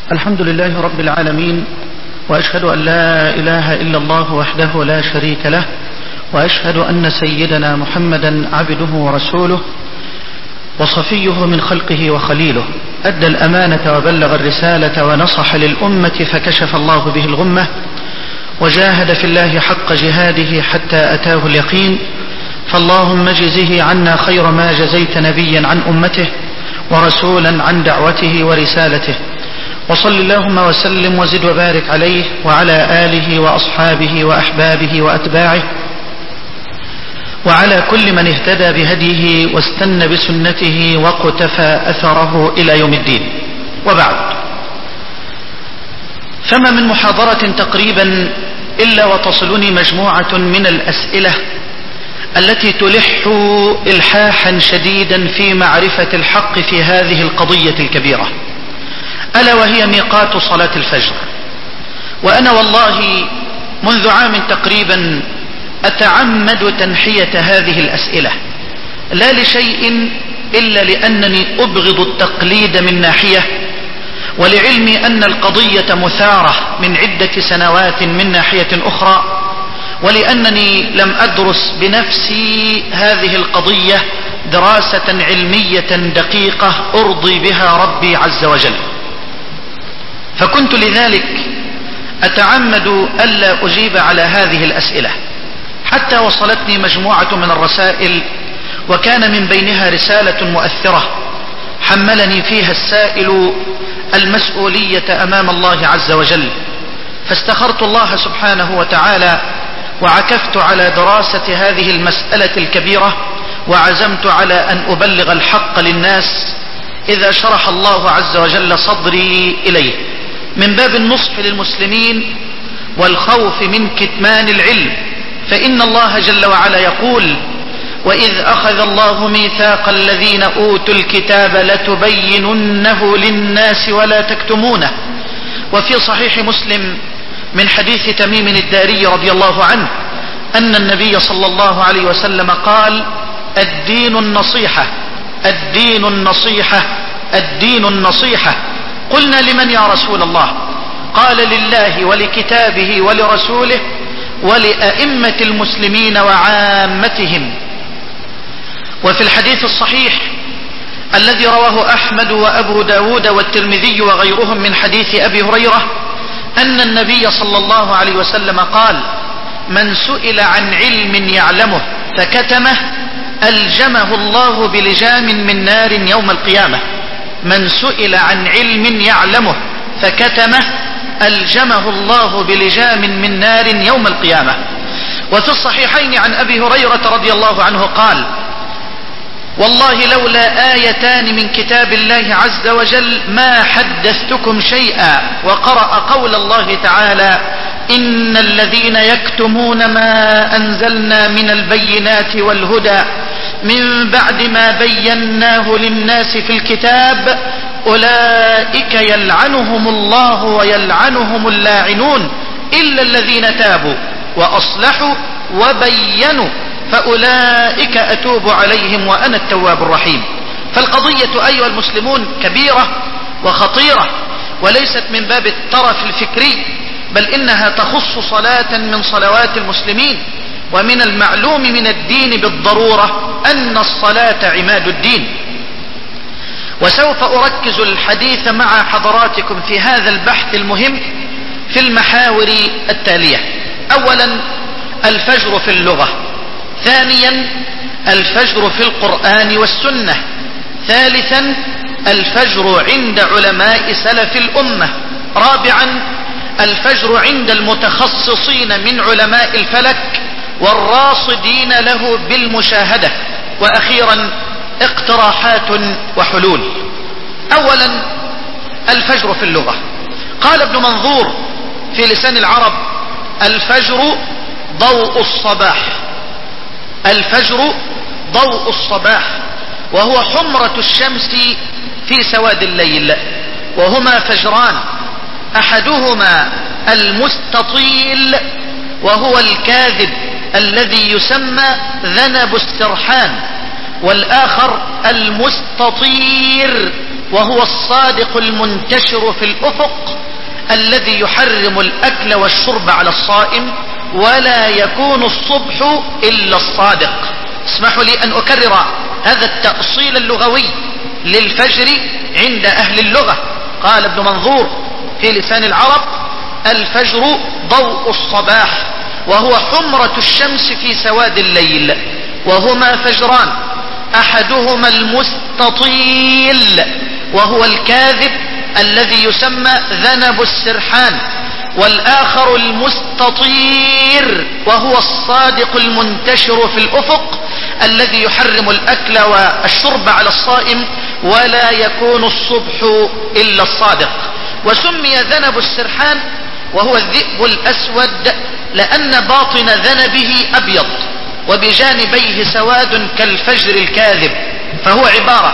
الحمد لله رب العالمين، وأشهد أن لا إله إلا الله وحده لا شريك له، وأشهد أن سيدنا محمدا عبده ورسوله وصفيه من خلقه وخليله، أدى الأمانة وبلغ الرسالة ونصح للأمة فكشف الله به الغمة، وجاهد في الله حق جهاده حتى أتاه اليقين. فاللهم اجزه عنا خير ما جزيت نبيا عن أمته ورسولا عن دعوته ورسالته، وصل اللهم وسلم وزد وبارك عليه وعلى آله وأصحابه وأحبابه وأتباعه وعلى كل من اهتدى بهديه واستنى بسنته وقتفى أثره إلى يوم الدين. وبعد، فما من محاضرة تقريبا إلا وتصلني مجموعة من الأسئلة التي تلح إلحاحا شديدا في معرفة الحق في هذه القضية الكبيرة، ألا وهي ميقات صلاة الفجر. وأنا والله منذ عام تقريبا أتعمد تنحية هذه الأسئلة، لا لشيء إلا لأنني أبغض التقليد من ناحية، ولعلمي أن القضية مثارة من عدة سنوات من ناحية أخرى، ولأنني لم أدرس بنفسي هذه القضية دراسة علمية دقيقة أرضي بها ربي عز وجل. فكنت لذلك أتعمد ألا أجيب على هذه الأسئلة، حتى وصلتني مجموعة من الرسائل، وكان من بينها رسالة مؤثرة حملني فيها السائل المسؤولية أمام الله عز وجل، فاستخرت الله سبحانه وتعالى وعكفت على دراسة هذه المسألة الكبيرة، وعزمت على أن أبلغ الحق للناس إذا شرح الله عز وجل صدري إليه، من باب النصح للمسلمين والخوف من كتمان العلم. فإن الله جل وعلا يقول: وإذ أخذ الله ميثاق الذين أوتوا الكتاب لتبيننه للناس ولا تكتمونه. وفي صحيح مسلم من حديث تميم الداري رضي الله عنه أن النبي صلى الله عليه وسلم قال: الدين النصيحة، الدين النصيحة، الدين النصيحة. قلنا: لمن يا رسول الله؟ قال: لله ولكتابه ولرسوله ولأئمة المسلمين وعامتهم. وفي الحديث الصحيح الذي رواه أحمد وأبو داود والترمذي وغيرهم من حديث أبي هريرة أن النبي صلى الله عليه وسلم قال: من سئل عن علم يعلمه فكتمه ألجمه الله بلجام من نار يوم القيامة. من سئل عن علم يعلمه فكتمه ألجمه الله بلجام من نار يوم القيامة. وفي الصحيحين عن أبي هريرة رضي الله عنه قال: والله لولا آيتان من كتاب الله عز وجل ما حدثتكم شيئا. وقرأ قول الله تعالى: إن الذين يكتمون ما أنزلنا من البينات والهدى من بعد ما بيناه للناس في الكتاب أولئك يلعنهم الله ويلعنهم اللاعنون إلا الذين تابوا وأصلحوا وبينوا فأولئك أتوب عليهم وأنا التواب الرحيم. فالقضية أيها المسلمون كبيرة وخطيرة، وليست من باب الترف الفكري، بل إنها تخص صلاة من صلوات المسلمين. ومن المعلوم من الدين بالضرورة أن الصلاة عماد الدين. وسوف أركز الحديث مع حضراتكم في هذا البحث المهم في المحاور التالية: أولا، الفجر في اللغة. ثانيا، الفجر في القرآن والسنة. ثالثا، الفجر عند علماء سلف الأمة. رابعا، الفجر عند المتخصصين من علماء الفلك والراصدين له بالمشاهدة. وأخيرا، اقتراحات وحلول. أولا، الفجر في اللغة. قال ابن منظور في لسان العرب: الفجر ضوء الصباح. الفجر ضوء الصباح، وهو حمرة الشمس في سواد الليل. وهما فجران: أحدهما المستطيل وهو الكاذب الذي يسمى ذنب السرحان، والآخر المستطير وهو الصادق المنتشر في الأفق الذي يحرم الأكل والشرب على الصائم، ولا يكون الصبح إلا الصادق. اسمحوا لي أن أكرر هذا التأصيل اللغوي للفجر عند أهل اللغة. قال ابن منظور في لسان العرب: الفجر ضوء الصباح، وهو حمرة الشمس في سواد الليل، وهما فجران: أحدهما المستطيل وهو الكاذب الذي يسمى ذنب السرحان، والآخر المستطير وهو الصادق المنتشر في الأفق الذي يحرم الأكل والشرب على الصائم، ولا يكون الصبح إلا الصادق. وسمي ذنب السرحان وهو الذئب الأسود لأن باطن ذنبه أبيض وبجانبيه سواد كالفجر الكاذب، فهو عبارة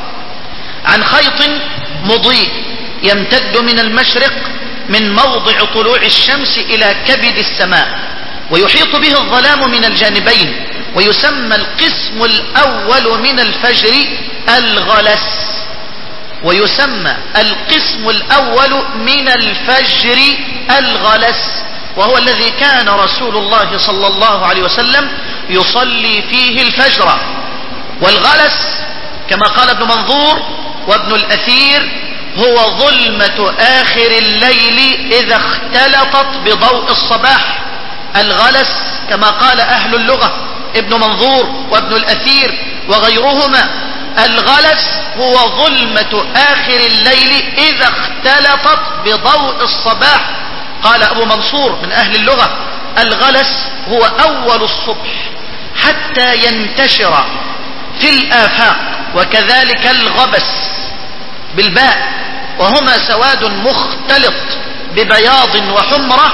عن خيط مضيء يمتد من المشرق من موضع طلوع الشمس إلى كبد السماء، ويحيط به الظلام من الجانبين، ويسمى القسم الأول من الفجر الغلس، ويسمى القسم الأول من الفجر الغلس، وهو الذي كان رسول الله صلى الله عليه وسلم يصلي فيه الفجر. والغلس كما قال ابن منظور وابن الأثير هو ظلمة آخر الليل إذا اختلطت بضوء الصباح. الغلس كما قال أهل اللغة ابن منظور وابن الأثير وغيرهما: الغلس هو ظلمة آخر الليل إذا اختلطت بضوء الصباح. قال أبو منصور من أهل اللغة: الغلس هو أول الصبح حتى ينتشر في الآفاق، وكذلك الغبس بالباء، وهما سواد مختلط ببياض وحمرة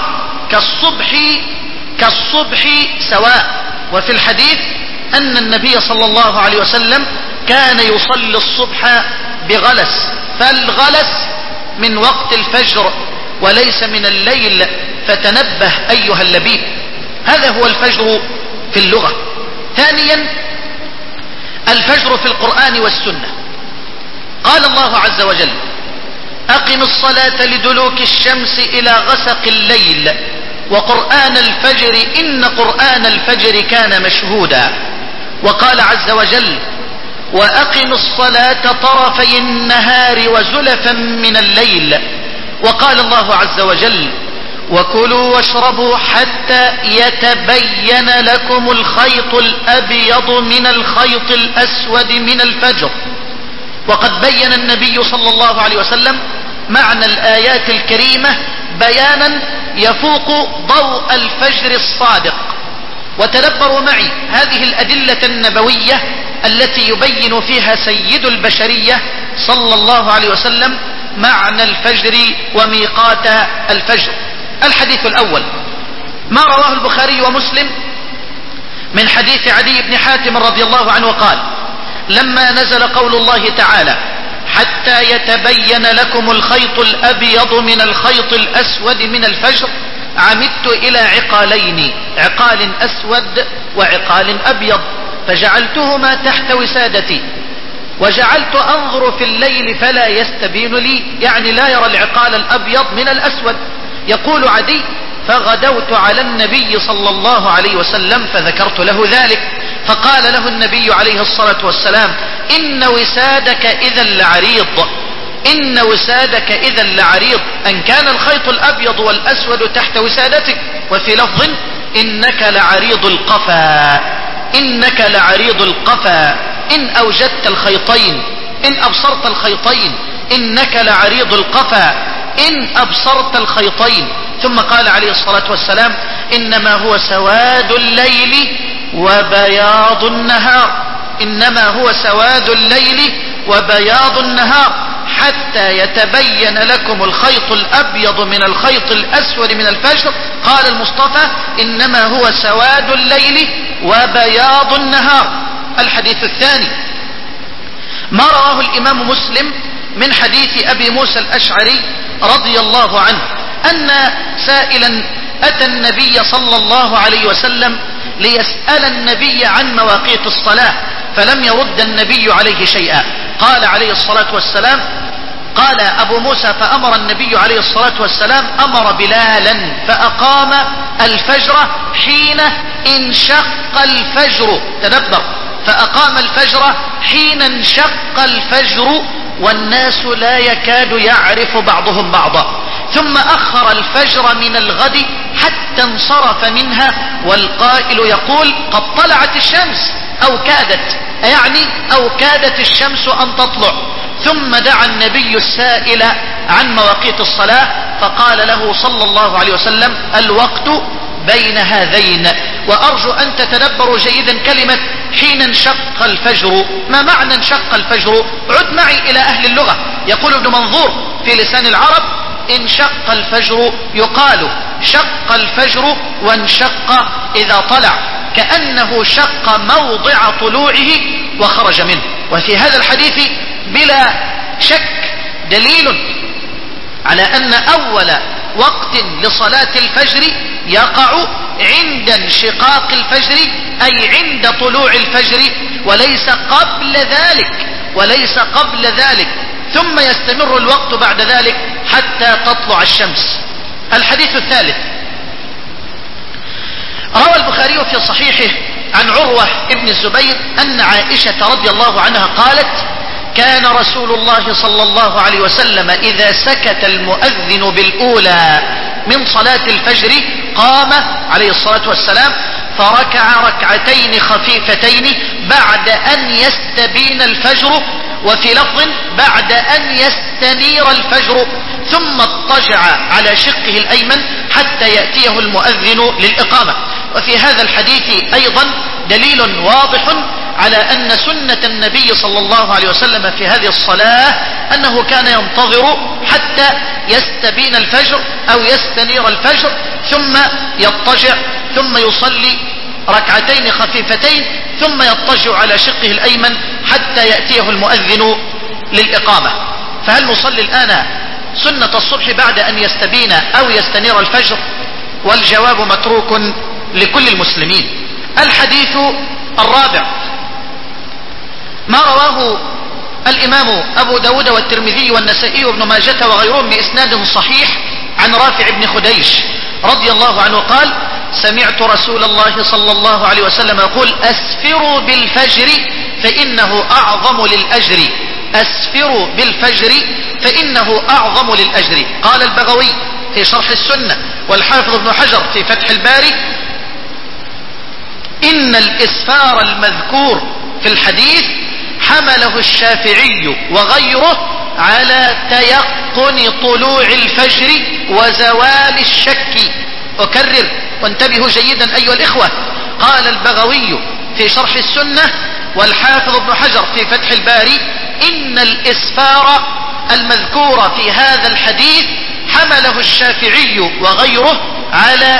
كالصبح سواء. وفي الحديث أن النبي صلى الله عليه وسلم كان يصلي الصبح بغلس، فالغلس من وقت الفجر وليس من الليل، فتنبه أيها اللبيب. هذا هو الفجر في اللغة. ثانيا، الفجر في القرآن والسنة. قال الله عز وجل: أقم الصلاة لدلوك الشمس إلى غسق الليل وقرآن الفجر إن قرآن الفجر كان مشهودا. وقال عز وجل: وأقم الصلاة طرفي النهار وزلفا من الليل. وقال الله عز وجل: وكلوا واشربوا حتى يتبين لكم الخيط الأبيض من الخيط الأسود من الفجر. وقد بين النبي صلى الله عليه وسلم معنى الآيات الكريمة بيانا يفوق ضوء الفجر الصادق. وتدبروا معي هذه الأدلة النبوية التي يبين فيها سيد البشرية صلى الله عليه وسلم معنى الفجر وميقات الفجر. الحديث الأول ما رواه البخاري ومسلم من حديث عدي بن حاتم رضي الله عنه قال: لما نزل قول الله تعالى: حتى يتبين لكم الخيط الأبيض من الخيط الأسود من الفجر، عمدت إلى عقالين، عقال أسود وعقال أبيض، فجعلتهما تحت وسادتي، وجعلت أنظر في الليل فلا يستبين لي، يعني لا يرى العقال الأبيض من الأسود. يقول عدي: فغدوت على النبي صلى الله عليه وسلم فذكرت له ذلك، فقال له النبي عليه الصلاة والسلام: إن وسادك إذا لعريض، إن وسادك إذا لعريض، أن كان الخيط الأبيض والأسود تحت وسادتك. وفي لفظ: إنك لعريض القفا، إنك لعريض القفا، إن أوجدت الخيطين، إن أبصرت الخيطين، إنك لعريض القفا إن أبصرت الخيطين. ثم قال عليه الصلاة والسلام: إنما هو سواد الليل وبياض النهار، إنما هو سواد الليل وبياض النهار حتى يتبين لكم الخيط الأبيض من الخيط الأسود من الفجر. قال المصطفى: إنما هو سواد الليل وبياض النهار. الحديث الثاني ما رواه الإمام مسلم من حديث أبي موسى الأشعري رضي الله عنه أن سائلا أتى النبي صلى الله عليه وسلم ليسأل النبي عن مواقيت الصلاة، فلم يرد النبي عليه شيئا، قال عليه الصلاة والسلام، قال أبو موسى: فأمر النبي عليه الصلاة والسلام أمر بلالا فأقام الفجر حين انشق الفجر. تدبر: فأقام الفجر حين انشق الفجر والناس لا يكاد يعرف بعضهم بعضا، ثم أخر الفجر من الغد حتى انصرف منها، والقائل يقول: قد طلعت الشمس أو كادت، يعني أو كادت الشمس أن تطلع. ثم دعا النبي السائل عن مواقيت الصلاة فقال له صلى الله عليه وسلم: الوقت بين هذين. وأرجو أن تتدبروا جيدا كلمة حين انشق الفجر. ما معنى انشق الفجر؟ عد معي إلى أهل اللغة. يقول ابن منظور في لسان العرب: انشق الفجر يقال شق الفجر وانشق إذا طلع، كأنه شق موضع طلوعه وخرج منه. وفي هذا الحديث بلا شك دليل على أن أول وقت لصلاة الفجر يقع عند انشقاق الفجر، أي عند طلوع الفجر، وليس قبل ذلك، ثم يستمر الوقت بعد ذلك حتى تطلع الشمس. الحديث الثالث: روى البخاري في صحيحه عن عروة ابن الزبير أن عائشة رضي الله عنها قالت: كان رسول الله صلى الله عليه وسلم إذا سكت المؤذن بالأولى من صلاة الفجر قام عليه الصلاة والسلام فركع ركعتين خفيفتين بعد أن يستبين الفجر، وفي لفظ بعد أن يستنير الفجر، ثم اضطجع على شقه الأيمن حتى يأتيه المؤذن للإقامة. وفي هذا الحديث أيضا دليل واضح على أن سنة النبي صلى الله عليه وسلم في هذه الصلاة أنه كان ينتظر حتى يستبين الفجر أو يستنير الفجر، ثم يضطجع، ثم يصلي ركعتين خفيفتين، ثم يضطجع على شقه الأيمن حتى يأتيه المؤذن للإقامة. فهل نصلي الآن سنة الصبح بعد أن يستبين أو يستنير الفجر؟ والجواب متروك لكل المسلمين. الحديث الرابع: ما رواه الإمام أبو داود والترمذي والنسائي وابن ماجة وغيرهم بإسناد صحيح عن رافع بن خديش رضي الله عنه قال: سمعت رسول الله صلى الله عليه وسلم يقول: أسفروا بالفجر فإنه أعظم للأجر. أسفروا بالفجر فإنه أعظم للأجر. قال البغوي في شرح السنة والحافظ ابن حجر في فتح الباري: إن الإسفار المذكور في الحديث حمله الشافعي وغيره على تيقن طلوع الفجر وزوال الشك. أكرر وانتبهوا جيدا أيها الإخوة: قال البغوي في شرح السنة والحافظ ابن حجر في فتح الباري: إن الإسفار المذكور في هذا الحديث حمله الشافعي وغيره على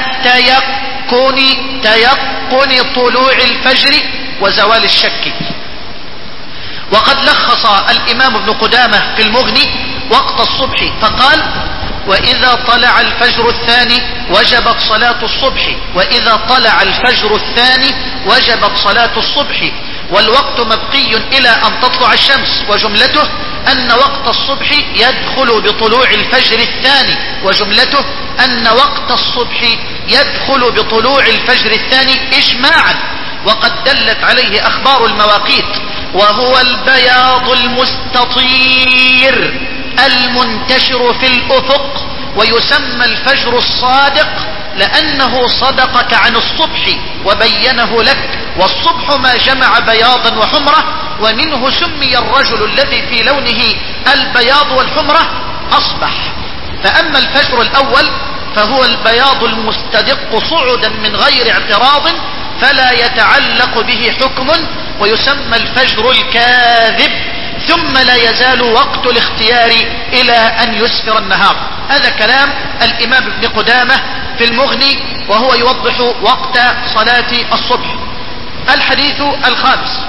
تيقن طلوع الفجر وزوال الشك. وقد لخص الإمام ابن قدامة في المغني وقت الصبح فقال: وإذا طلع الفجر الثاني وجبت صلاة الصبح، وإذا طلع الفجر الثاني وجبت صلاة الصبح، والوقت مبقي إلى أن تطلع الشمس. وجملته أن وقت الصبح يدخل بطلوع الفجر الثاني، وجملته أن وقت الصبح يدخل بطلوع الفجر الثاني إجماعا، وقد دلت عليه أخبار المواقيت، وهو البياض المستطير المنتشر في الأفق، ويسمى الفجر الصادق لأنه صدقك عن الصبح وبينه لك، والصبح ما جمع بياضا وحمرة، ومنه سمي الرجل الذي في لونه البياض والحمرة أصبح. فأما الفجر الأول فهو البياض المستدق صعدا من غير اعتراض فلا يتعلق به حكم، ويسمى الفجر الكاذب، ثم لا يزال وقت الاختيار إلى أن يسفر النهار. هذا كلام الإمام ابن قدامة في المغني وهو يوضح وقت صلاة الصبح. الحديث الخامس: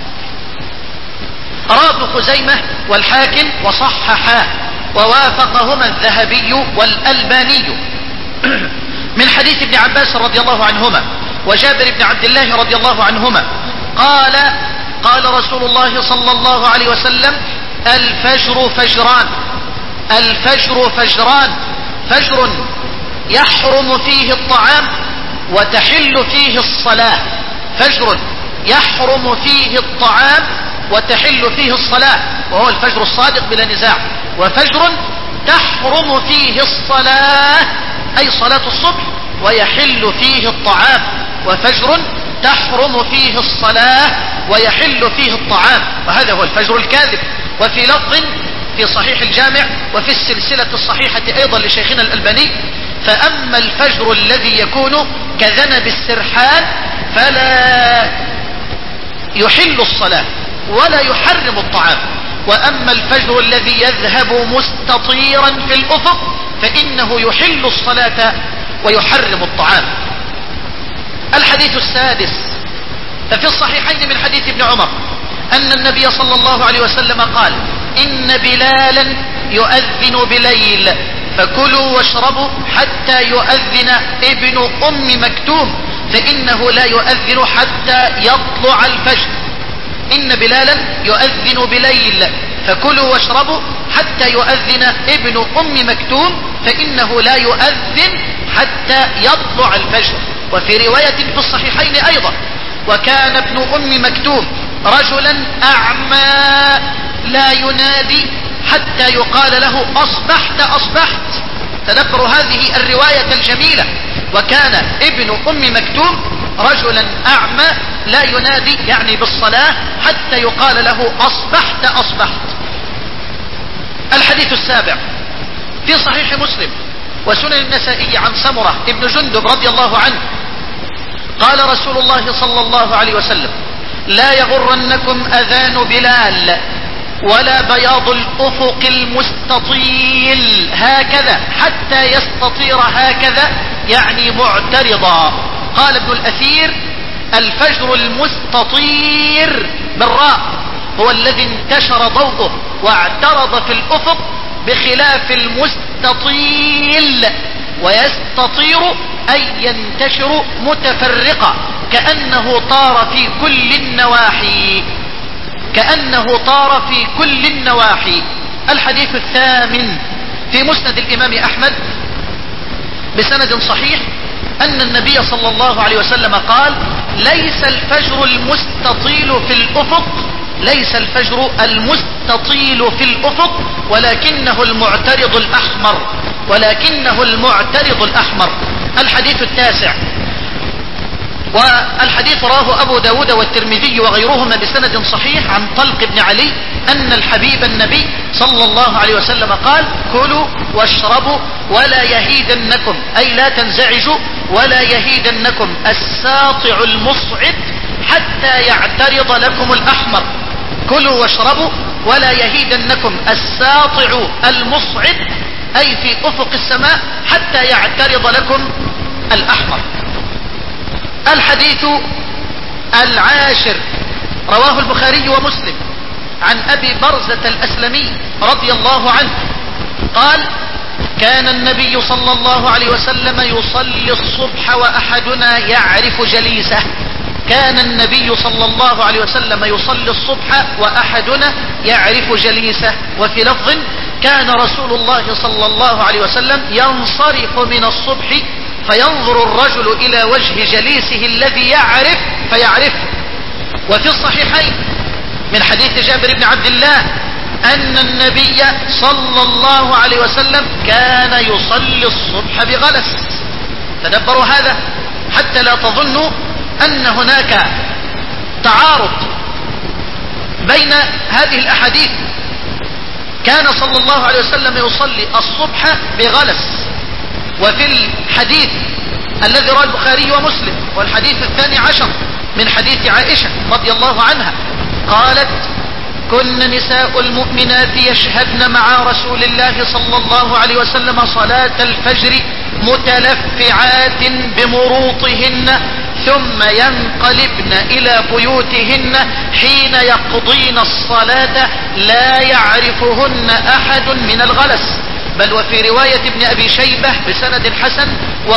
رواه ابن خزيمة والحاكم وصححاه ووافقهما الذهبي والألباني من حديث ابن عباس رضي الله عنهما وجابر بن عبد الله رضي الله عنهما قال: قال رسول الله صلى الله عليه وسلم: الفجر فجران، الفجر فجران، فجر يحرم فيه الطعام وتحل فيه الصلاة، فجر يحرم فيه الطعام وتحل فيه الصلاة، وهو الفجر الصادق بلا نزاع، وفجر تحرم فيه الصلاة أي صلاة الصبح ويحل فيه الطعام، وفجر تحرم فيه الصلاة ويحل فيه الطعام، وهذا هو الفجر الكاذب. وفي لفظ في صحيح الجامع وفي السلسلة الصحيحة أيضا لشيخنا الألباني: فأما الفجر الذي يكون كذنب السرحان فلا يحل الصلاة ولا يحرم الطعام، وأما الفجر الذي يذهب مستطيرا في الأفق فإنه يحل الصلاة ويحرم الطعام. الحديث السادس: ففي الصحيحين من حديث ابن عمر أن النبي صلى الله عليه وسلم قال: إن بلالا يؤذن بليل فكلوا واشربوا حتى يؤذن ابن أم مكتوم فإنه لا يؤذن حتى يطلع الفجر. إن بلالا يؤذن بليل فكلوا واشربوا حتى يؤذن ابن أم مكتوم فإنه لا يؤذن حتى يطلع الفجر. وفي رواية في الصحيحين أيضا: وكان ابن أم مكتوم رجلا أعمى لا ينادي حتى يقال له: أصبحت أصبحت. تذكروا هذه الرواية الجميلة: وكان ابن أم مكتوم رجلا أعمى لا ينادي يعني بالصلاة حتى يقال له: أصبحت أصبحت. الحديث السابع في صحيح مسلم وسنن النسائي عن سمرة ابن جندب رضي الله عنه قال رسول الله صلى الله عليه وسلم: لا يغرنكم أذان بلال ولا بياض الأفق المستطيل هكذا حتى يستطير هكذا يعني معترضا. قال ابن الأثير: الفجر المستطير بالراء هو الذي انتشر ضوءه واعترض في الأفق، بخلاف المستطيل ويستطير أي ينتشر متفرقا كأنه طار في كل النواحي، كأنه طار في كل النواحي. الحديث الثامن في مسند الإمام أحمد بسند صحيح أن النبي صلى الله عليه وسلم قال: ليس الفجر المستطيل في الأفق، ليس الفجر المستطيل في الأفق ولكنه المعترض الأحمر، ولكنه المعترض الأحمر. الحديث التاسع والحديث رواه أبو داود والترمذي وغيرهما بسند صحيح عن طلق بن علي أن الحبيب النبي صلى الله عليه وسلم قال: كلوا واشربوا ولا يهيدنكم أي لا تنزعجوا ولا يهيدنكم الساطع المصعد حتى يعترض لكم الأحمر. كلوا واشربوا ولا يهيدنكم الساطع المصعد أي في أفق السماء حتى يعترض لكم الأحمر. الحديث العاشر رواه البخاري ومسلم عن أبي برزة الأسلمي رضي الله عنه قال: كان النبي صلى الله عليه وسلم يصلي الصبح وأحدنا يعرف جليسه. كان النبي صلى الله عليه وسلم يصلي الصبح وأحدنا يعرف جليسه. وفي لفظ: كان رسول الله صلى الله عليه وسلم ينصرف من الصبح فينظر الرجل إلى وجه جليسه الذي يعرف فيعرفه. وفي الصحيحين من حديث جابر بن عبد الله أن النبي صلى الله عليه وسلم كان يصلي الصبح بغلس. تدبروا هذا حتى لا تظنوا أن هناك تعارض بين هذه الأحاديث. كان صلى الله عليه وسلم يصلي الصبح بغلس. وفي الحديث الذي رواه البخاري ومسلم والحديث 12 من حديث عائشة رضي الله عنها قالت: كن نساء المؤمنات يشهدن مع رسول الله صلى الله عليه وسلم صلاة الفجر متلفعات بمروطهن ثم ينقلبن إلى بيوتهن حين يقضين الصلاة لا يعرفهن أحد من الغلس. بل وفي رواية ابن أبي شيبة بسند حسن: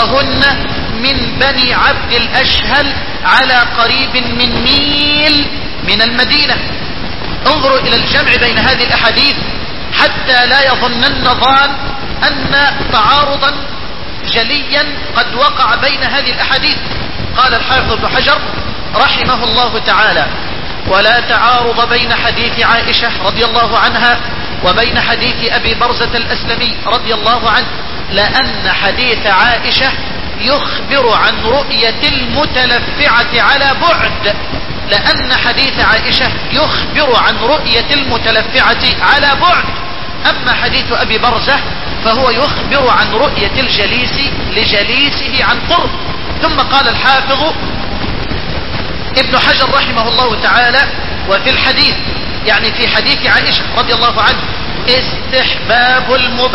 وهن من بني عبد الأشهل على قريب من ميل من المدينة. انظروا إلى الجمع بين هذه الأحاديث حتى لا يظنن ظان أن تعارضا جليا قد وقع بين هذه الأحاديث. قال الحافظ ابن حجر رحمه الله تعالى: ولا تعارض بين حديث عائشة رضي الله عنها وبين حديث أبي برزة الأسلمي رضي الله عنه، لأن حديث عائشة يخبر عن رؤية المتلفعة على بعد، لأن حديث عائشة يخبر عن رؤية المتلفعة على بعد. أما حديث أبي برزة فهو يخبر عن رؤية الجليس لجليسه عن قرب. ثم قال الحافظ ابن حجر رحمه الله تعالى: وفي الحديث، يعني في حديث عائشة رضي الله عنه، استحباب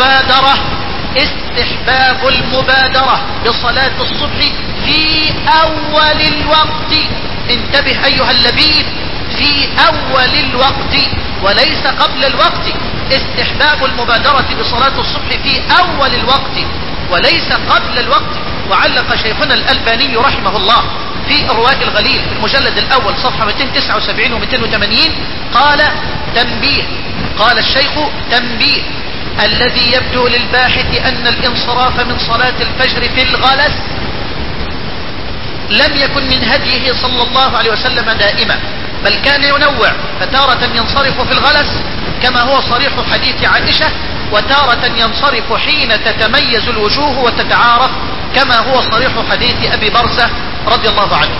المبادرة بصلاة الصبح في أول الوقت. انتبه أيها اللبيب، في أول الوقت وليس قبل الوقت. استحباب المبادرة بصلاة الصبح في أول الوقت وليس قبل الوقت. وعلق شيخنا الألباني رحمه الله في إرواء الغليل في المجلد الأول صفحة 279 و 280 قال: تنبيه. قال الشيخ: تنبيه، الذي يبدو للباحث أن الانصراف من صلاة الفجر في الغلس لم يكن من هديه صلى الله عليه وسلم دائما، بل كان ينوع، فتارة ينصرف في الغلس كما هو صريح حديث عائشة، وتارة ينصرف حين تتميز الوجوه وتتعارف كما هو صريح حديث أبي برزة رضي الله عنه.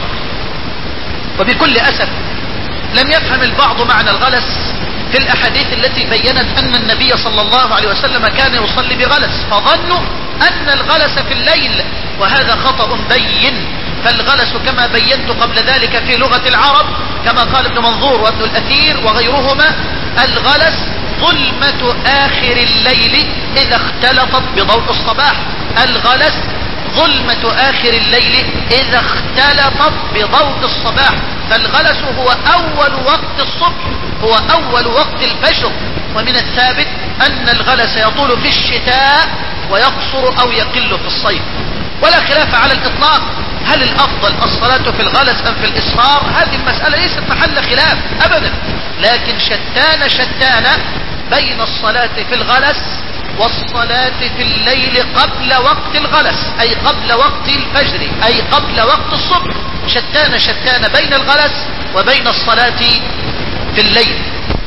وبكل أسف لم يفهم البعض معنى الغلس في الأحاديث التي بيّنت أن النبي صلى الله عليه وسلم كان يصلي بغلس، فظنوا أن الغلس في الليل، وهذا خطأ بين. فالغلس كما بينت قبل ذلك في لغة العرب كما قال ابن منظور وابن الأثير وغيرهما: الغلس ظلمة آخر الليل إذا اختلطت بضوء الصباح. الغلس ظلمة آخر الليل إذا اختلطت بضوء الصباح. فالغلس هو أول وقت الصبح، هو أول وقت الفجر. ومن الثابت أن الغلس يطول في الشتاء ويقصر أو يقل في الصيف، ولا خلاف على الإطلاق هل الأفضل الصلاة في الغلس أم في الإصرار. هذه المسألة ليست محل خلاف أبدا، لكن شتان بين الصلاة في الغلس والصلاة في الليل قبل وقت الغلس، أي قبل وقت الفجر، أي قبل وقت الصبح. شتان بين الغلس وبين الصلاة في الليل.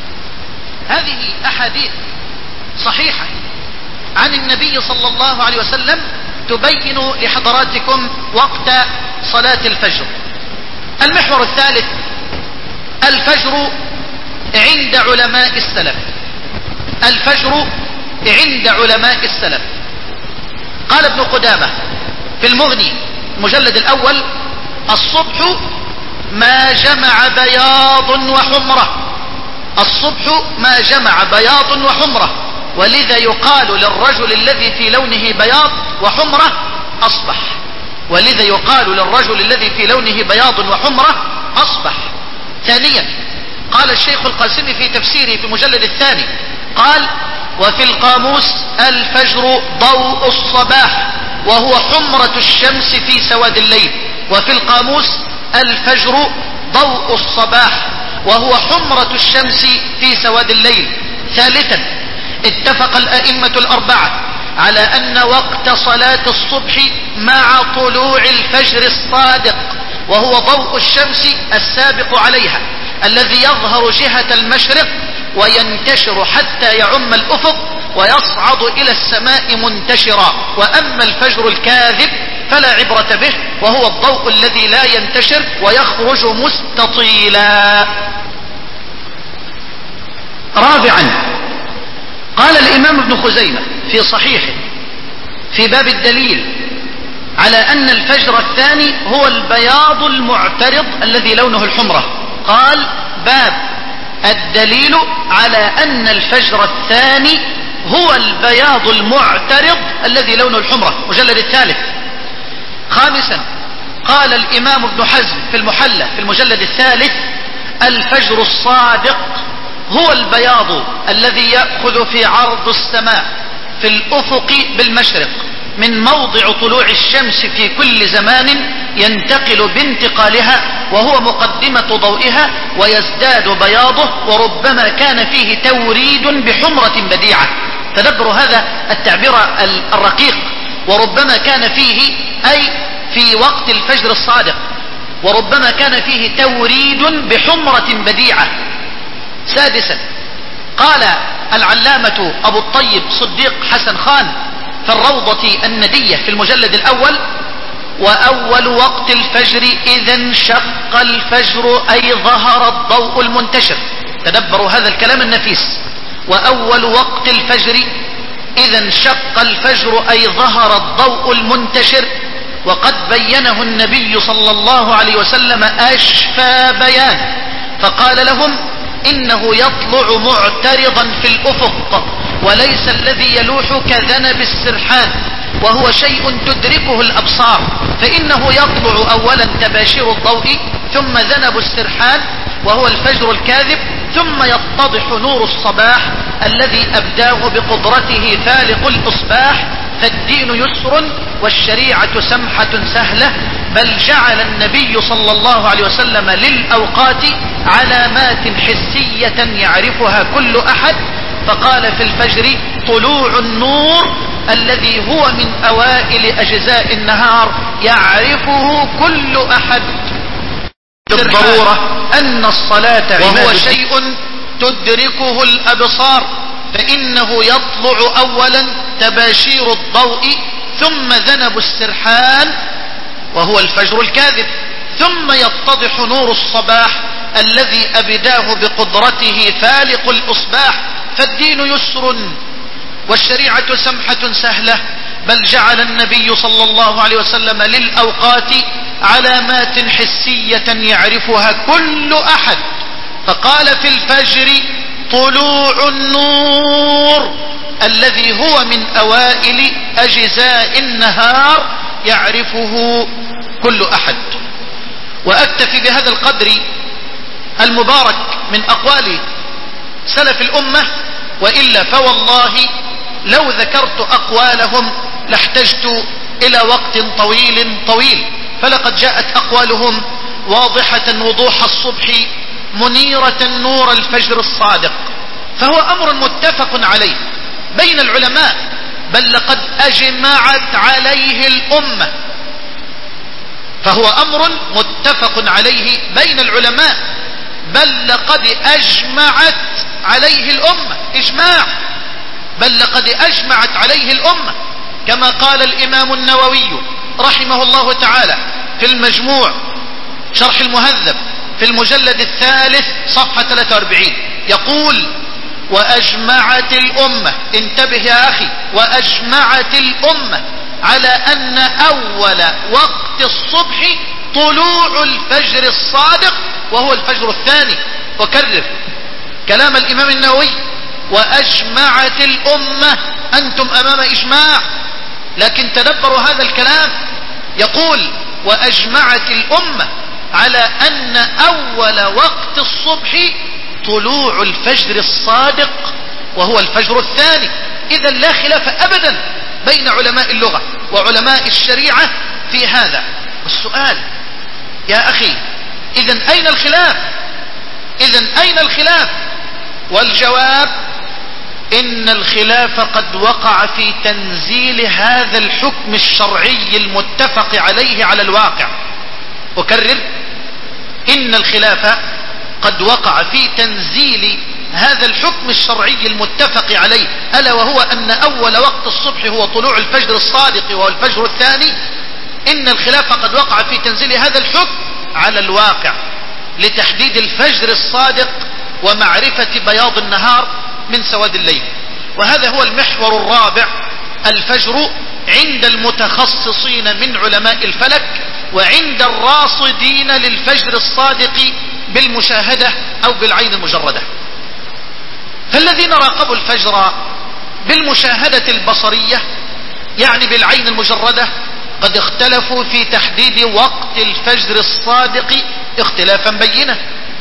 هذه أحاديث صحيحة عن النبي صلى الله عليه وسلم تبين لحضراتكم وقت صلاة الفجر. المحور الثالث: الفجر عند علماء السلف. الفجر عند علماء السلف. قال ابن قدامة في المغني المجلد الأول: الصبح ما جمع بياض وحمرة. الصبح ما جمع بياض وحمرة، ولذا يقال للرجل الذي في لونه بياض وحمرة أصبح. ولذا يقال للرجل الذي في لونه بياض وحمرة أصبح. ثانيا، قال الشيخ القاسمي في تفسيره في المجلد الثاني قال: وفي القاموس: الفجر ضوء الصباح وهو حمرة الشمس في سواد الليل. وفي القاموس: الفجر ضوء الصباح وهو حمرة الشمس في سواد الليل. ثالثا، اتفق الأئمة الأربعة على أن وقت صلاة الصبح مع طلوع الفجر الصادق، وهو ضوء الشمس السابق عليها الذي يظهر جهة المشرق وينتشر حتى يعم الأفق ويصعد إلى السماء منتشرا. وأما الفجر الكاذب فلا عبرة به، وهو الضوء الذي لا ينتشر ويخرج مستطيلا. رابعا، قال الإمام ابن خزيمة في صحيحه في باب الدليل على أن الفجر الثاني هو البياض المعترض الذي لونه الحمرة. قال: باب الدليل على أن الفجر الثاني هو البياض المعترض الذي لونه الحمرة، مجلد الثالث. خامسا، قال الإمام ابن حزم في المحلى في المجلد الثالث: الفجر الصادق هو البياض الذي يأخذ في عرض السماء في الأفق بالمشرق، من موضع طلوع الشمس في كل زمان ينتقل بانتقالها وهو مقدمة ضوئها ويزداد بياضه، وربما كان فيه توريد بحمرة بديعة. تدبروا هذا التعبير الرقيق، وربما كان فيه أي في وقت الفجر الصادق، وربما كان فيه توريد بحمرة بديعة. سادسا قال العلامة أبو الطيب صديق حسن خان في الروضة الندية في المجلد الأول: وأول وقت الفجر إذا انشق الفجر أي ظهر الضوء المنتشر. تدبروا هذا الكلام النفيس: وأول وقت الفجر إذا انشق الفجر أي ظهر الضوء المنتشر. وقد بينه النبي صلى الله عليه وسلم أشفى بيان، فقال لهم: إنه يطلع معترضا في الأفق، وليس الذي يلوح كذنب السرحان، وهو شيء تدركه الأبصار، فإنه يطلع أولا تباشير الضوء، ثم ذنب السرحان وهو الفجر الكاذب، ثم يتضح نور الصباح الذي أبداه بقدرته فالق الإصباح. فالدين يسر والشريعة سمحة سهلة، بل جعل النبي صلى الله عليه وسلم للأوقات علامات حسية يعرفها كل أحد، فقال في الفجر: طلوع النور الذي هو من أوائل أجزاء النهار يعرفه كل أحد. بالضرورة أن الصلاة وهو شيء تدركه الأبصار، فإنه يطلع أولا تباشير الضوء، ثم ذنب السرحان وهو الفجر الكاذب، ثم يتضح نور الصباح الذي أبداه بقدرته فالق الإصباح. فالدين يسر والشريعة سمحة سهلة، بل جعل النبي صلى الله عليه وسلم للأوقات علامات حسية يعرفها كل أحد، فقال في الفجر: طلوع النور الذي هو من أوائل أجزاء النهار يعرفه كل أحد. وأكتفي بهذا القدر المبارك من أقوال سلف الأمة، وإلا فوالله لو ذكرت أقوالهم لاحتجت إلى وقت طويل، فلقد جاءت أقوالهم واضحة وضوح الصبح منيرة نور الفجر الصادق، فهو أمر متفق عليه بين العلماء، بل لقد أجمعت عليه الأمة. فهو أمر متفق عليه بين العلماء، بل لقد أجمعت عليه الأمة إجماع، بل لقد أجمعت عليه الأمة، كما قال الإمام النووي رحمه الله تعالى في المجموع شرح المهذب في المجلد الثالث صفحة 43 يقول: وأجمعت الأمة، انتبه يا أخي، وأجمعت الأمة على أن أول وقت الصبح طلوع الفجر الصادق وهو الفجر الثاني. وكرر كلام الإمام النووي: وأجمعت الأمة. أنتم أمام إجماع، لكن تدبروا هذا الكلام، يقول: وأجمعت الأمة على أن أول وقت الصبح طلوع الفجر الصادق وهو الفجر الثاني. إذا لا خلاف أبدا بين علماء اللغة وعلماء الشريعة في هذا. السؤال يا أخي: إذن أين الخلاف؟ أين الخلاف؟ والجواب: إن الخلاف قد وقع في تنزيل هذا الحكم الشرعي المتفق عليه على الواقع. أكرر: إن الخلاف قد وقع في تنزيل هذا الحكم الشرعي المتفق عليه، ألا وهو أن أول وقت الصبح هو طلوع الفجر الصادق وهو الفجر الثاني. إن الخلاف قد وقع في تنزيل هذا الحكم على الواقع لتحديد الفجر الصادق ومعرفة بياض النهار من سواد الليل. وهذا هو المحور الرابع: الفجر عند المتخصصين من علماء الفلك وعند الراصدين للفجر الصادق بالمشاهدة أو بالعين المجردة. فالذين راقبوا الفجر بالمشاهدة البصرية يعني بالعين المجردة قد اختلفوا في تحديد وقت الفجر الصادق اختلافا بينا،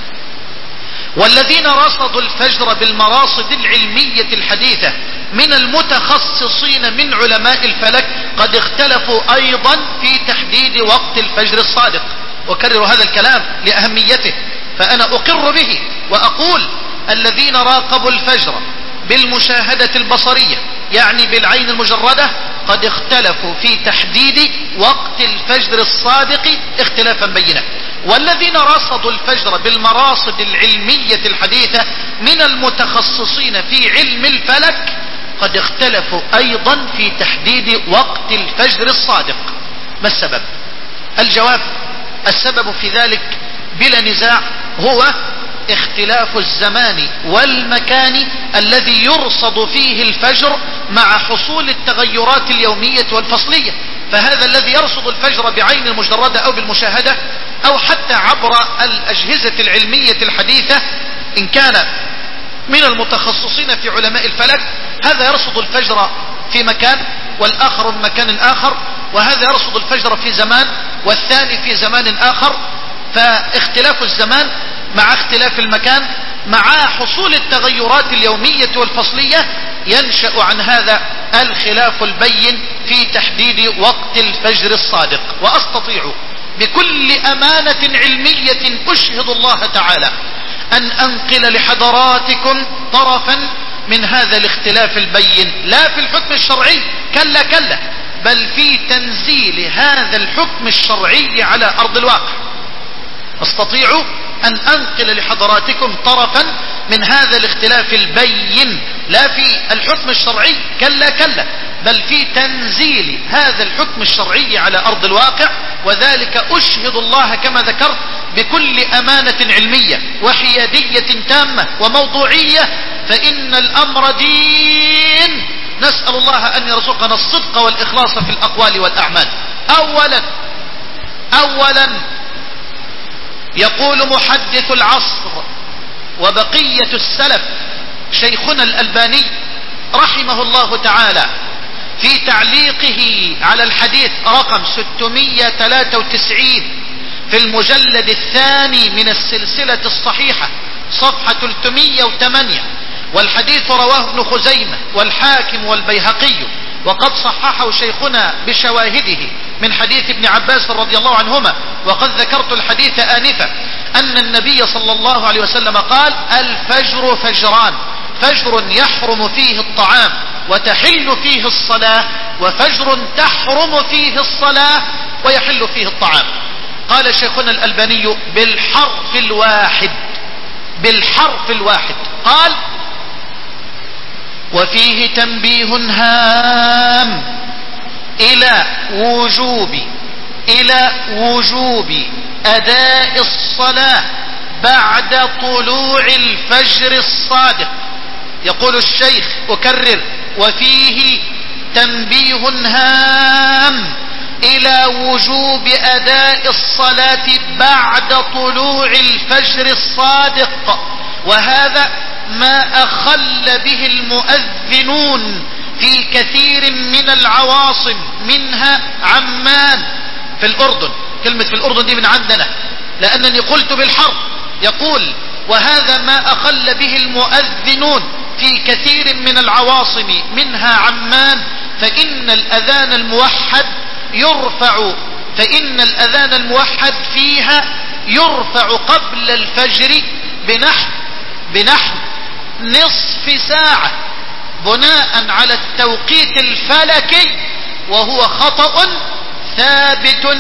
والذين رصدوا الفجر بالمراصد العلمية الحديثة من المتخصصين من علماء الفلك قد اختلفوا أيضا في تحديد وقت الفجر الصادق. وكرر هذا الكلام لأهميته، فأنا أقر به وأقول الذين راقبوا الفجر بالمشاهدة البصرية يعني بالعين المجردة قد اختلفوا في تحديد وقت الفجر الصادق اختلافا بينا، والذين رصدوا الفجر بالمراصد العلمية الحديثة من المتخصصين في علم الفلك قد اختلفوا أيضا في تحديد وقت الفجر الصادق. ما السبب؟ الجواب: السبب في ذلك بلا نزاع هو اختلاف الزمان والمكان الذي يرصد فيه الفجر مع حصول التغيرات اليومية والفصلية. فهذا الذي يرصد الفجر بعين المجردة أو بالمشاهدة أو حتى عبر الأجهزة العلمية الحديثة إن كان من المتخصصين في علماء الفلك، هذا يرصد الفجر في مكان والآخر من مكان آخر، وهذا يرصد الفجر في زمان والثاني في زمان آخر. فاختلاف الزمان مع اختلاف المكان مع حصول التغيرات اليومية والفصلية ينشأ عن هذا الخلاف البين في تحديد وقت الفجر الصادق. وأستطيع بكل أمانة علمية أشهد الله تعالى أن أنقل لحضراتكم طرفا من هذا الاختلاف البين، لا في الحكم الشرعي كلا كلا، بل في تنزيل هذا الحكم الشرعي على أرض الواقع. أستطيع أن أنقل لحضراتكم طرفا من هذا الاختلاف البين، لا في الحكم الشرعي كلا كلا، بل في تنزيل هذا الحكم الشرعي على أرض الواقع. وذلك أشهد الله كما ذكرت بكل أمانة علمية وحيادية تامة وموضوعية، فإن الأمر دين. نسأل الله أن يرزقنا الصدق والإخلاص في الأقوال والأعمال. أولا يقول محدث العصر وبقية السلف شيخنا الألباني رحمه الله تعالى في تعليقه على الحديث رقم 693 في المجلد الثاني من السلسلة الصحيحة صفحة 308، والحديث رواه ابن خزيمة والحاكم والبيهقي، وقد صححه شيخنا بشواهده من حديث ابن عباس رضي الله عنهما. وقد ذكرت الحديث آنفا أن النبي صلى الله عليه وسلم قال: الفجر فجران، فجر يحرم فيه الطعام وتحل فيه الصلاة، وفجر تحرم فيه الصلاة ويحل فيه الطعام. قال شيخنا الألباني بالحرف الواحد قال: وفيه تنبيه هام إلى وجوب أداء الصلاة بعد طلوع الفجر الصادق. يقول الشيخ أكرر: وفيه تنبيه هام إلى وجوب أداء الصلاة بعد طلوع الفجر الصادق، وهذا ما أخل به المؤذنون في كثير من العواصم منها عمان في الأردن. كلمة في الأردن دي من عندنا لأنني قلت بالحرف. يقول: وهذا ما أخل به المؤذنون في كثير من العواصم منها عمان، فإن الأذان الموحد فيها يرفع قبل الفجر بنحو نصف ساعة بناء على التوقيت الفلكي، وهو خطأ ثابت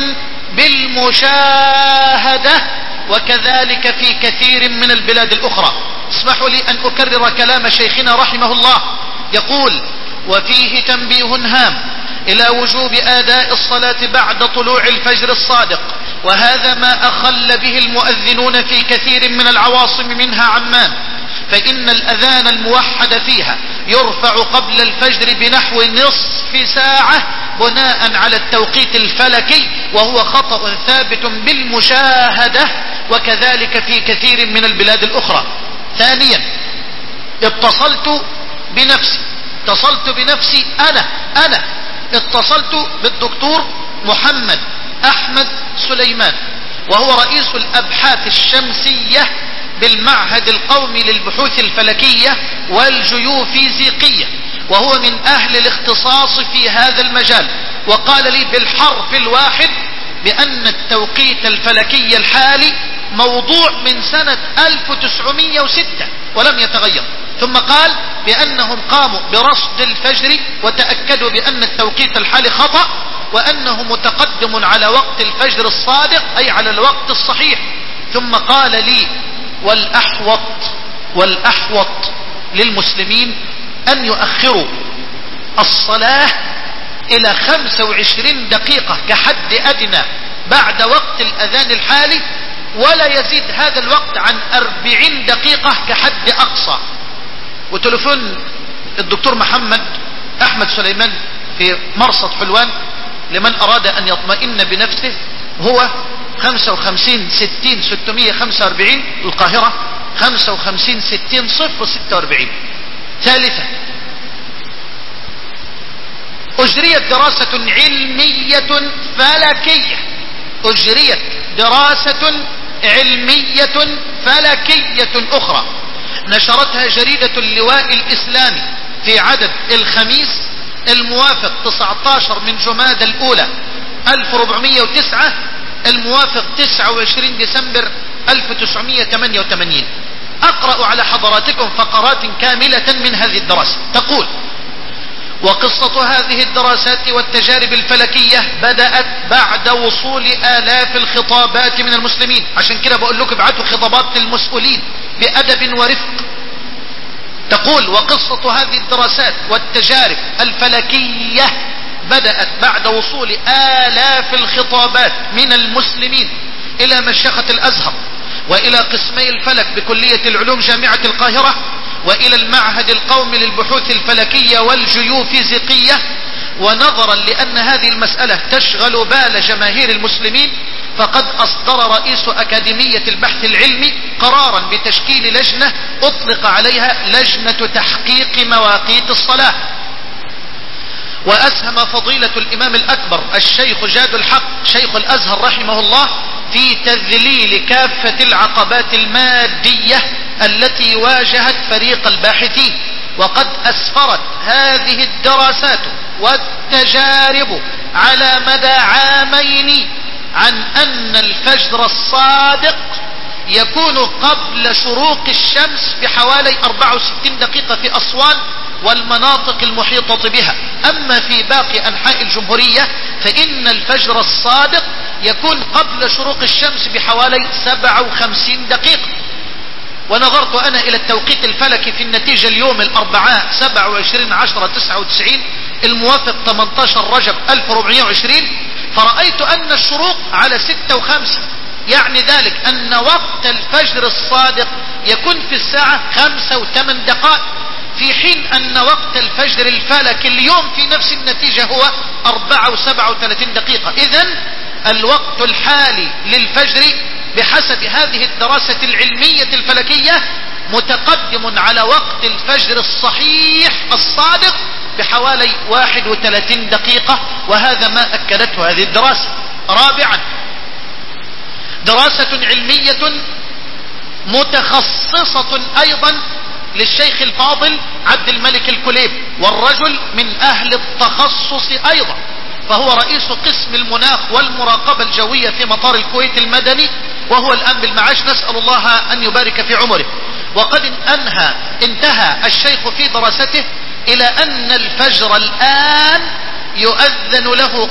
بالمشاهدة، وكذلك في كثير من البلاد الأخرى. اسمحوا لي أن أكرر كلام شيخنا رحمه الله. يقول: وفيه تنبيه هام إلى وجوب أداء الصلاة بعد طلوع الفجر الصادق، وهذا ما أخل به المؤذنون في كثير من العواصم منها عمان، فإن الأذان الموحد فيها يرفع قبل الفجر بنحو نصف ساعة بناء على التوقيت الفلكي، وهو خطأ ثابت بالمشاهدة، وكذلك في كثير من البلاد الأخرى. ثانيا، اتصلت بنفسي أنا اتصلت بالدكتور محمد أحمد سليمان، وهو رئيس الأبحاث الشمسية بالمعهد القومي للبحوث الفلكية والجيوفيزيقية، وهو من أهل الاختصاص في هذا المجال، وقال لي بالحرف الواحد بأن التوقيت الفلكي الحالي موضوع من سنة 1906 ولم يتغير. ثم قال بأنهم قاموا برصد الفجر وتأكدوا بأن التوقيت الحالي خطأ، وأنه متقدم على وقت الفجر الصادق أي على الوقت الصحيح. ثم قال لي والأحوط للمسلمين أن يؤخروا الصلاة إلى 25 دقيقة كحد أدنى بعد وقت الأذان الحالي، ولا يزيد هذا الوقت عن 40 دقيقة كحد أقصى. وتلفون الدكتور محمد أحمد سليمان في مرصد حلوان لمن أراد أن يطمئن بنفسه، هو 55 60 645 القاهرة، 55 60 046. ثالثا، أجريت دراسة علمية فلكية، أجريت دراسة علمية فلكية أخرى نشرتها جريدة اللواء الإسلامي في عدد الخميس الموافق 19 من جمادى الأولى 1409 الموافق 29 ديسمبر 1988. أقرأ على حضراتكم فقرات كاملة من هذه الدراسة. تقول: وقصة هذه الدراسات والتجارب الفلكية بدأت بعد وصول آلاف الخطابات من المسلمين. عشان كده بقول لكم ابعتوا خطابات للمسؤولين بأدب ورفق. تقول: وقصة هذه الدراسات والتجارب الفلكية بدأت بعد وصول آلاف الخطابات من المسلمين إلى مشيخة الأزهر، وإلى قسمي الفلك بكلية العلوم جامعة القاهرة، وإلى المعهد القومي للبحوث الفلكية والجيوفيزيقية. ونظرا لأن هذه المسألة تشغل بال جماهير المسلمين، فقد أصدر رئيس أكاديمية البحث العلمي قرارا بتشكيل لجنة أطلق عليها لجنة تحقيق مواقيت الصلاة. وأسهم فضيلة الإمام الأكبر الشيخ جاد الحق شيخ الأزهر رحمه الله في تذليل كافة العقبات المادية التي واجهت فريق الباحثين. وقد أسفرت هذه الدراسات والتجارب على مدى عامين عن أن الفجر الصادق يكون قبل شروق الشمس بحوالي 64 دقيقة في أسوان والمناطق المحيطة بها. أما في باقي أنحاء الجمهورية فإن الفجر الصادق يكون قبل شروق الشمس بحوالي 57 دقيقة. ونظرت أنا إلى التوقيت الفلكي في النتيجة اليوم الأربعاء 27/10/99 الموافق 18 رجب 1420، فرأيت أن الشروق على 6:05، يعني ذلك أن وقت الفجر الصادق يكون في الساعة 5:08، في حين أن وقت الفجر الفلكي اليوم في نفس النتيجة هو 4:37 دقيقة. إذن الوقت الحالي للفجر بحسب هذه الدراسة العلمية الفلكية متقدم على وقت الفجر الصحيح الصادق بحوالي 31 دقيقة، وهذا ما أكدته هذه الدراسة. رابعا، دراسة علمية متخصصة أيضا للشيخ الفاضل عبد الملك الكليب، والرجل من أهل التخصص أيضا، فهو رئيس قسم المناخ والمراقبة الجوية في مطار الكويت المدني، وهو الآن بالمعاش، نسأل الله أن يبارك في عمره. وقد انتهى الشيخ في دراسته إلى أن الفجر الآن يؤذن له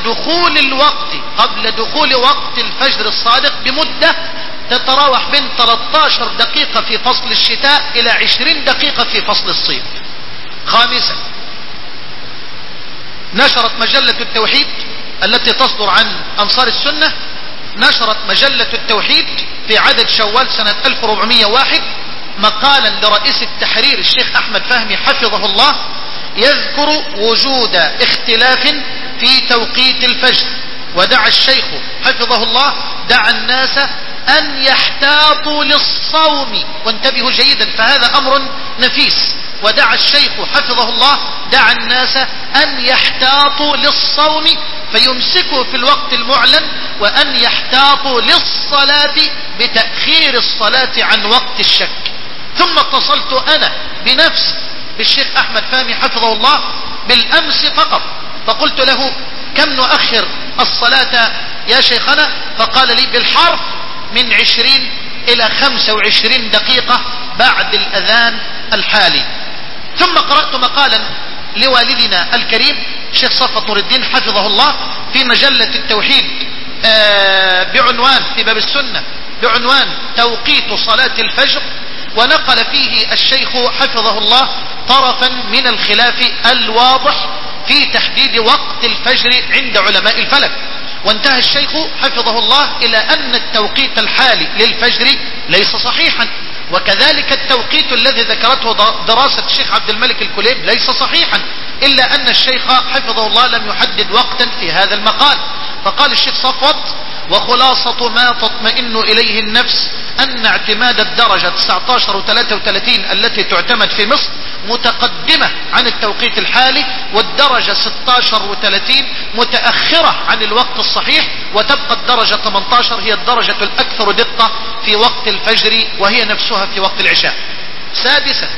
قبل دخول وقت الفجر الصادق بمدة تتراوح بين 13 دقيقة في فصل الشتاء إلى 20 دقيقة في فصل الصيف. خامسا، نشرت مجلة التوحيد التي تصدر عن أنصار السنة، نشرت مجلة التوحيد في عدد شوال سنة 1401 مقالا لرئيس التحرير الشيخ أحمد فهمي حفظه الله يذكر وجود اختلاف في توقيت الفجر. ودعا الشيخ حفظه الله الناس أن يحتاطوا للصوم، وانتبهوا جيدا فهذا أمر نفيس. ودعا الشيخ حفظه الله الناس أن يحتاطوا للصوم فيمسكوا في الوقت المعلن، وأن يحتاطوا للصلاة بتأخير الصلاة عن وقت الشك. ثم اتصلت أنا بنفسي بالشيخ أحمد فهمي حفظه الله بالأمس فقط، فقلت له: كم نؤخر الصلاة يا شيخنا؟ فقال لي بالحرف من 20 إلى 25 دقيقة بعد الأذان الحالي. ثم قرأت مقالا لوالدنا الكريم الشيخ صفوت نور الدين حفظه الله في مجلة التوحيد بعنوان في باب السنة بعنوان توقيت صلاة الفجر، ونقل فيه الشيخ حفظه الله طرفا من الخلاف الواضح في تحديد وقت الفجر عند علماء الفلك. وانتهى الشيخ حفظه الله إلى أن التوقيت الحالي للفجر ليس صحيحا، وكذلك التوقيت الذي ذكرته دراسة الشيخ عبد الملك الكليب ليس صحيحا، إلا أن الشيخ حفظه الله لم يحدد وقتا في هذا المقال. فقال الشيخ صفوت: وخلاصة ما تطمئن إليه النفس أن اعتماد الدرجة 19 و33 التي تعتمد في مصر متقدمة عن التوقيت الحالي، والدرجة 16 و30 متأخرة عن الوقت الصحيح، وتبقى الدرجة 18 هي الدرجة الأكثر دقة في وقت الفجر، وهي نفسها في وقت العشاء. سادسا،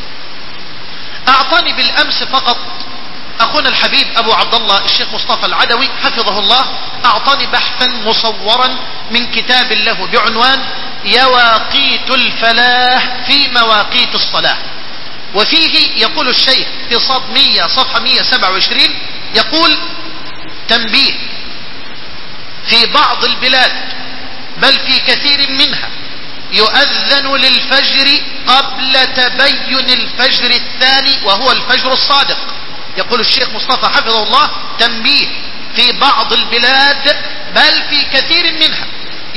أعطاني بالأمس فقط أخونا الحبيب أبو عبد الله الشيخ مصطفى العدوي حفظه الله، أعطاني بحثا مصورا من كتاب له بعنوان يواقيت الفلاح في مواقيت الصلاة. وفيه يقول الشيخ في صاد 100 صفحة 127 يقول: تنبيه: في بعض البلاد بل في كثير منها يؤذن للفجر قبل تبين الفجر الثاني وهو الفجر الصادق. يقول الشيخ مصطفى حفظه الله: تنبيه: في بعض البلاد بل في كثير منها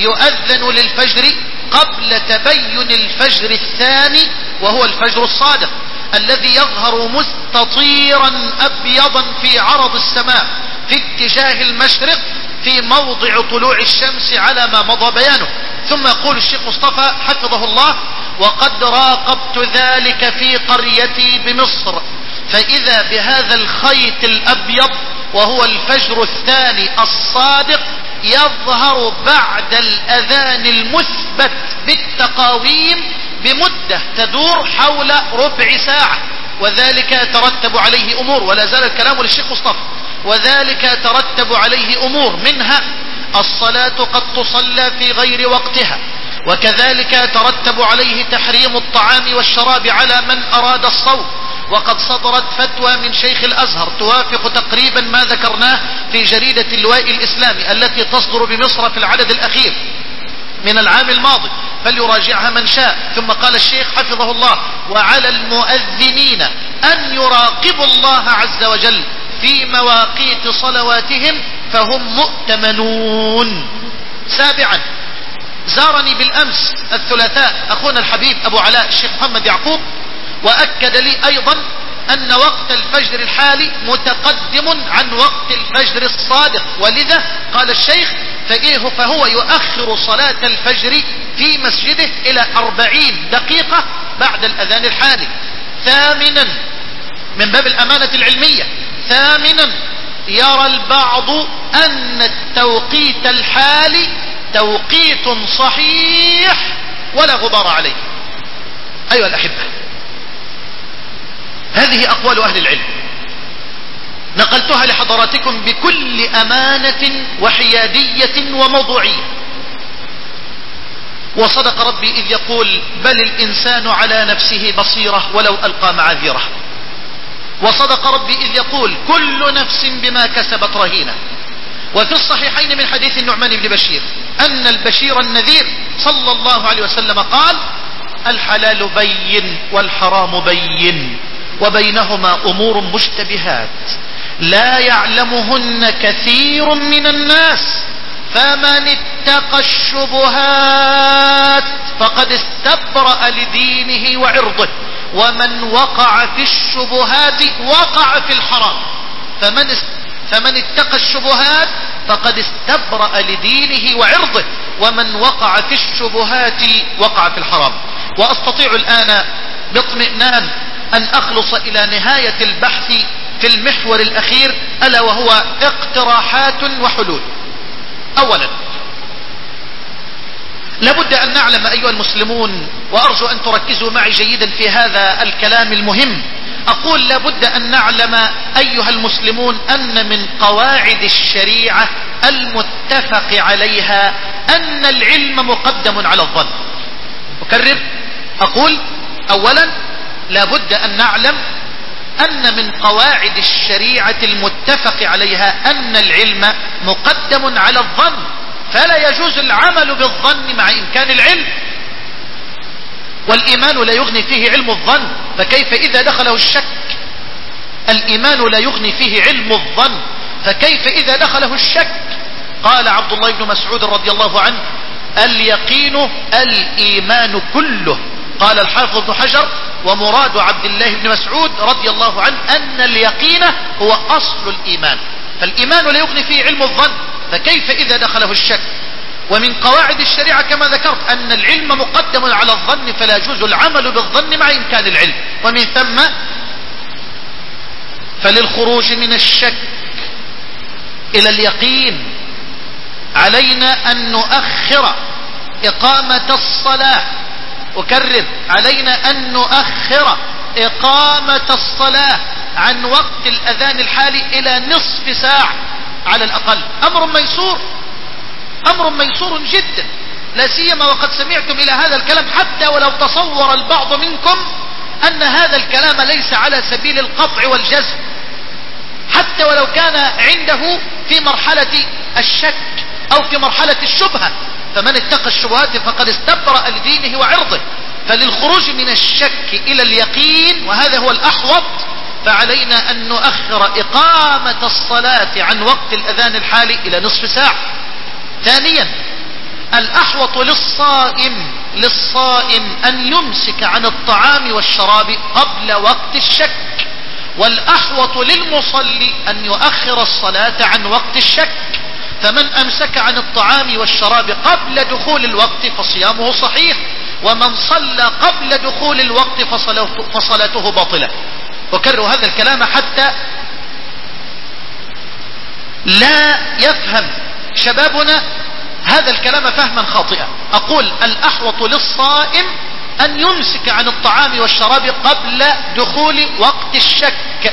يؤذن للفجر قبل تبين الفجر الثاني وهو الفجر الصادق الذي يظهر مستطيرا أبيضا في عرض السماء في اتجاه المشرق في موضع طلوع الشمس على ما مضى بيانه. ثم يقول الشيخ مصطفى حفظه الله: وقد راقبت ذلك في قريتي بمصر، فإذا بهذا الخيط الأبيض وهو الفجر الثاني الصادق يظهر بعد الأذان المثبت بالتقاويم بمدة تدور حول ربع ساعة، وذلك يترتب عليه أمور، ولا زال الكلام للشيخ مصطفى، وذلك يترتب عليه أمور منها الصلاة قد تصلى في غير وقتها، وكذلك يترتب عليه تحريم الطعام والشراب على من أراد الصوم. وقد صدرت فتوى من شيخ الأزهر توافق تقريبا ما ذكرناه في جريدة اللواء الإسلامي التي تصدر بمصر في العدد الأخير من العام الماضي، فليراجعها من شاء. ثم قال الشيخ حفظه الله: وعلى المؤذنين أن يراقبوا الله عز وجل في مواقيت صلواتهم فهم مؤتمنون. سابعا، زارني بالأمس الثلاثاء أخونا الحبيب أبو علاء الشيخ محمد يعقوب، وأكد لي أيضا أن وقت الفجر الحالي متقدم عن وقت الفجر الصادق، ولذا قال الشيخ فهو يؤخر صلاة الفجر في مسجده إلى 40 دقيقة بعد الأذان الحالي. ثامنا، من باب الأمانة العلمية، ثامنا، يرى البعض أن التوقيت الحالي توقيت صحيح ولا غبار عليه. أيها الأحبة، هذه أقوال أهل العلم نقلتها لحضراتكم بكل أمانة وحيادية وموضوعية. وصدق ربي إذ يقول: بل الإنسان على نفسه بصيرة ولو ألقى معاذيره. وصدق ربي إذ يقول: كل نفس بما كسبت رهينة. وفي الصحيحين من حديث النعمان بن بشير أن البشير النذير صلى الله عليه وسلم قال: الحلال بين والحرام بين وبينهما أمور مشتبهات لا يعلمهن كثير من الناس، فمن اتقى الشبهات فقد استبرأ لدينه وعرضه، ومن وقع في الشبهات وقع في الحرام. فمن اتقى الشبهات فقد استبرأ لدينه وعرضه، ومن وقع في الشبهات وقع في الحرام. وأستطيع الآن باطمئنان أن أخلص إلى نهاية البحث في المحور الأخير، ألا وهو اقتراحات وحلول. أولا، لابد أن نعلم أيها المسلمون، وأرجو أن تركزوا معي جيدا في هذا الكلام المهم، أقول لابد أن نعلم أيها المسلمون أن من قواعد الشريعة المتفق عليها أن العلم مقدم على الظن. أكرر، أقول أولا لابد أن نعلم أن من قواعد الشريعة المتفق عليها أن العلم مقدم على الظن، فلا يجوز العمل بالظن مع إمكان العلم، والإيمان لا يغني فيه علم الظن، فكيف إذا دخله الشك؟ الإيمان لا يغني فيه علم الظن، فكيف إذا دخله الشك؟ قال عبد الله بن مسعود رضي الله عنه: اليقين الإيمان كله. قال الحافظ ابن حجر: ومراد عبد الله بن مسعود رضي الله عنه أن اليقين هو أصل الإيمان، فالإيمان لا يغني فيه علم الظن، فكيف إذا دخله الشك؟ ومن قواعد الشريعة كما ذكرت أن العلم مقدم على الظن، فلا يجوز العمل بالظن مع إمكان العلم. ومن ثم فللخروج من الشك إلى اليقين علينا أن نؤخر إقامة الصلاة. أكرر، علينا أن نؤخر إقامة الصلاة عن وقت الأذان الحالي إلى نصف ساعة على الأقل. أمر ميسور، أمر ميسور جدا، لا سيما وقد سمعتم إلى هذا الكلام، حتى ولو تصور البعض منكم أن هذا الكلام ليس على سبيل القطع والجزم، حتى ولو كان عنده في مرحلة الشك أو في مرحلة الشبهة، فمن اتقى الشبهات فقد استبرأ لدينه وعرضه. فللخروج من الشك إلى اليقين، وهذا هو الأحوط، فعلينا أن نؤخر إقامة الصلاة عن وقت الأذان الحالي إلى نصف ساعة. ثانيا، الأحوط للصائم أن يمسك عن الطعام والشراب قبل وقت الشك، والأحوط للمصلي أن يؤخر الصلاة عن وقت الشك، فمن أمسك عن الطعام والشراب قبل دخول الوقت فصيامه صحيح، ومن صلى قبل دخول الوقت فصلاته باطلة. وكرر هذا الكلام حتى لا يفهم شبابنا هذا الكلام فهما خاطئا. أقول الأحوط للصائم أن يمسك عن الطعام والشراب قبل دخول وقت الشك،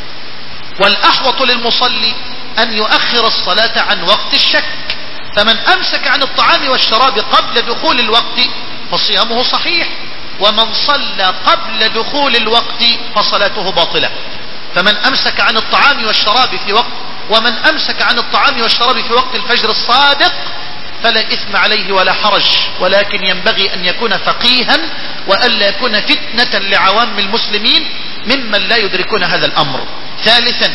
والأحوط للمصلي أن يؤخر الصلاة عن وقت الشك، فمن أمسك عن الطعام والشراب قبل دخول الوقت فصيامه صحيح، ومن صلى قبل دخول الوقت فصلاته باطلة. فمن أمسك عن الطعام والشراب في وقت ومن أمسك عن الطعام والشراب في وقت الفجر الصادق فلا إثم عليه ولا حرج، ولكن ينبغي أن يكون فقيها وألا يكون فتنة لعوام المسلمين ممن لا يدركون هذا الأمر. ثالثا،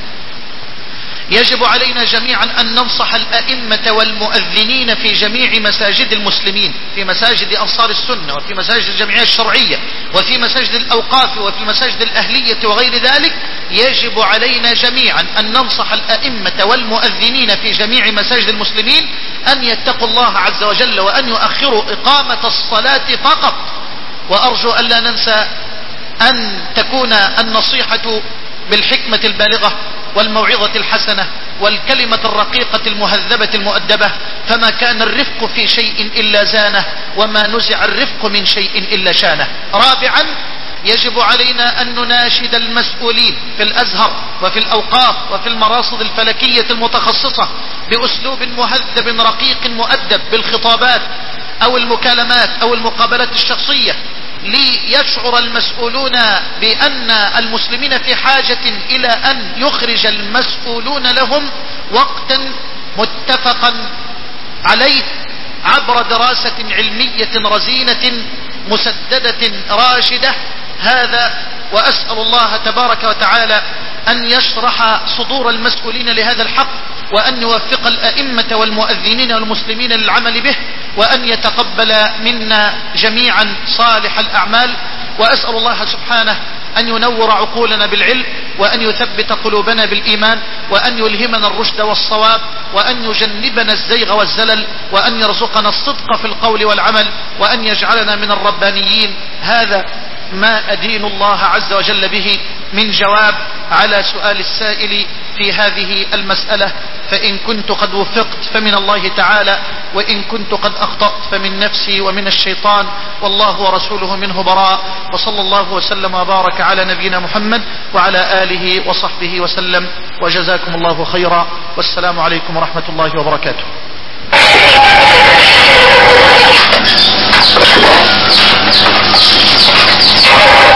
يجب علينا جميعا أن ننصح الأئمة والمؤذنين في جميع مساجد المسلمين، في مساجد أنصار السنة، وفي مساجد الجمعية الشرعية، وفي مساجد الأوقاف، وفي مساجد الأهلية وغير ذلك. يجب علينا جميعا أن ننصح الأئمة والمؤذنين في جميع مساجد المسلمين أن يتقوا الله عز وجل وأن يؤخروا إقامة الصلاة فقط. وأرجو أن لا ننسى أن تكون النصيحة بالحكمة البالغة والموعظة الحسنة والكلمة الرقيقة المهذبة المؤدبة، فما كان الرفق في شيء إلا زانه، وما نزع الرفق من شيء إلا شانه. رابعا، يجب علينا أن نناشد المسؤولين في الأزهر وفي الأوقاف وفي المراصد الفلكية المتخصصة بأسلوب مهذب رقيق مؤدب بالخطابات أو المكالمات أو المقابلات الشخصية، ليشعر المسؤولون بأن المسلمين في حاجة إلى أن يخرج المسؤولون لهم وقتا متفقا عليه عبر دراسة علمية رزينة مسددة راشدة. هذا وأسأل الله تبارك وتعالى أن يشرح صدور المسؤولين لهذا الحق، وأن يوفق الأئمة والمؤذنين والمسلمين للعمل به، وأن يتقبل منا جميعا صالح الأعمال. وأسأل الله سبحانه أن ينور عقولنا بالعلم، وأن يثبت قلوبنا بالإيمان، وأن يلهمنا الرشد والصواب، وأن يجنبنا الزيغ والزلل، وأن يرزقنا الصدق في القول والعمل، وأن يجعلنا من الربانيين. هذا ما أدين الله عز وجل به، من جواب على سؤال السائل في هذه المسألة، فإن كنت قد وفقت فمن الله تعالى، وإن كنت قد أخطأت فمن نفسي ومن الشيطان، والله ورسوله منه براء. وصلى الله وسلم وبارك على نبينا محمد وعلى آله وصحبه وسلم، وجزاكم الله خيرا، والسلام عليكم ورحمة الله وبركاته.